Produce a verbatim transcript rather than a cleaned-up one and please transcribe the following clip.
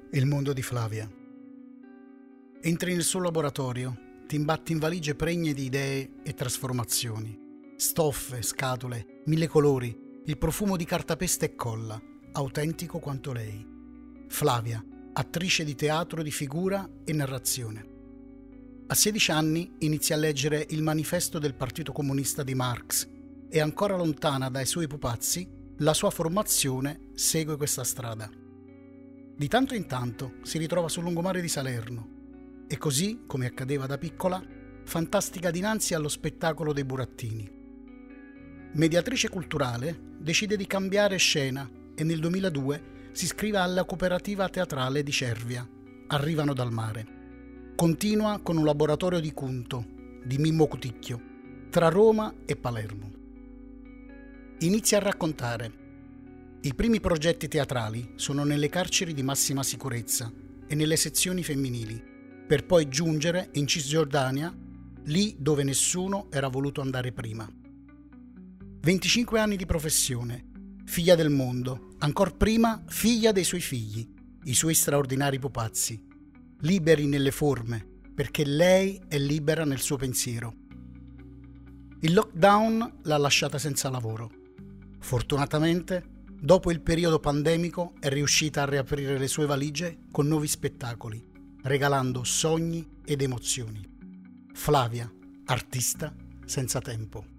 Il mondo di Flavia. Entri nel suo laboratorio, ti imbatti in valigie pregne di idee e trasformazioni. Stoffe, scatole, mille colori, il profumo di cartapesta e colla, autentico quanto lei. Flavia, attrice di teatro di figura e narrazione. A sedici anni inizia a leggere il manifesto del Partito Comunista di Marx e ancora lontana dai suoi pupazzi, la sua formazione segue questa strada. Di tanto in tanto si ritrova sul lungomare di Salerno e così, come accadeva da piccola, fantastica dinanzi allo spettacolo dei burattini. Mediatrice culturale, decide di cambiare scena e nel duemiladue si iscrive alla cooperativa teatrale di Cervia, Arrivano dal mare. Continua con un laboratorio di Cunto, di Mimmo Cuticchio, tra Roma e Palermo. Inizia a raccontare. I primi progetti teatrali sono nelle carceri di massima sicurezza e nelle sezioni femminili, per poi giungere in Cisgiordania, lì dove nessuno era voluto andare prima. venticinque anni di professione, figlia del mondo, ancor prima figlia dei suoi figli, i suoi straordinari pupazzi, liberi nelle forme, perché lei è libera nel suo pensiero. Il lockdown l'ha lasciata senza lavoro. Fortunatamente, dopo il periodo pandemico è riuscita a riaprire le sue valigie con nuovi spettacoli, regalando sogni ed emozioni. Flavia, artista senza tempo.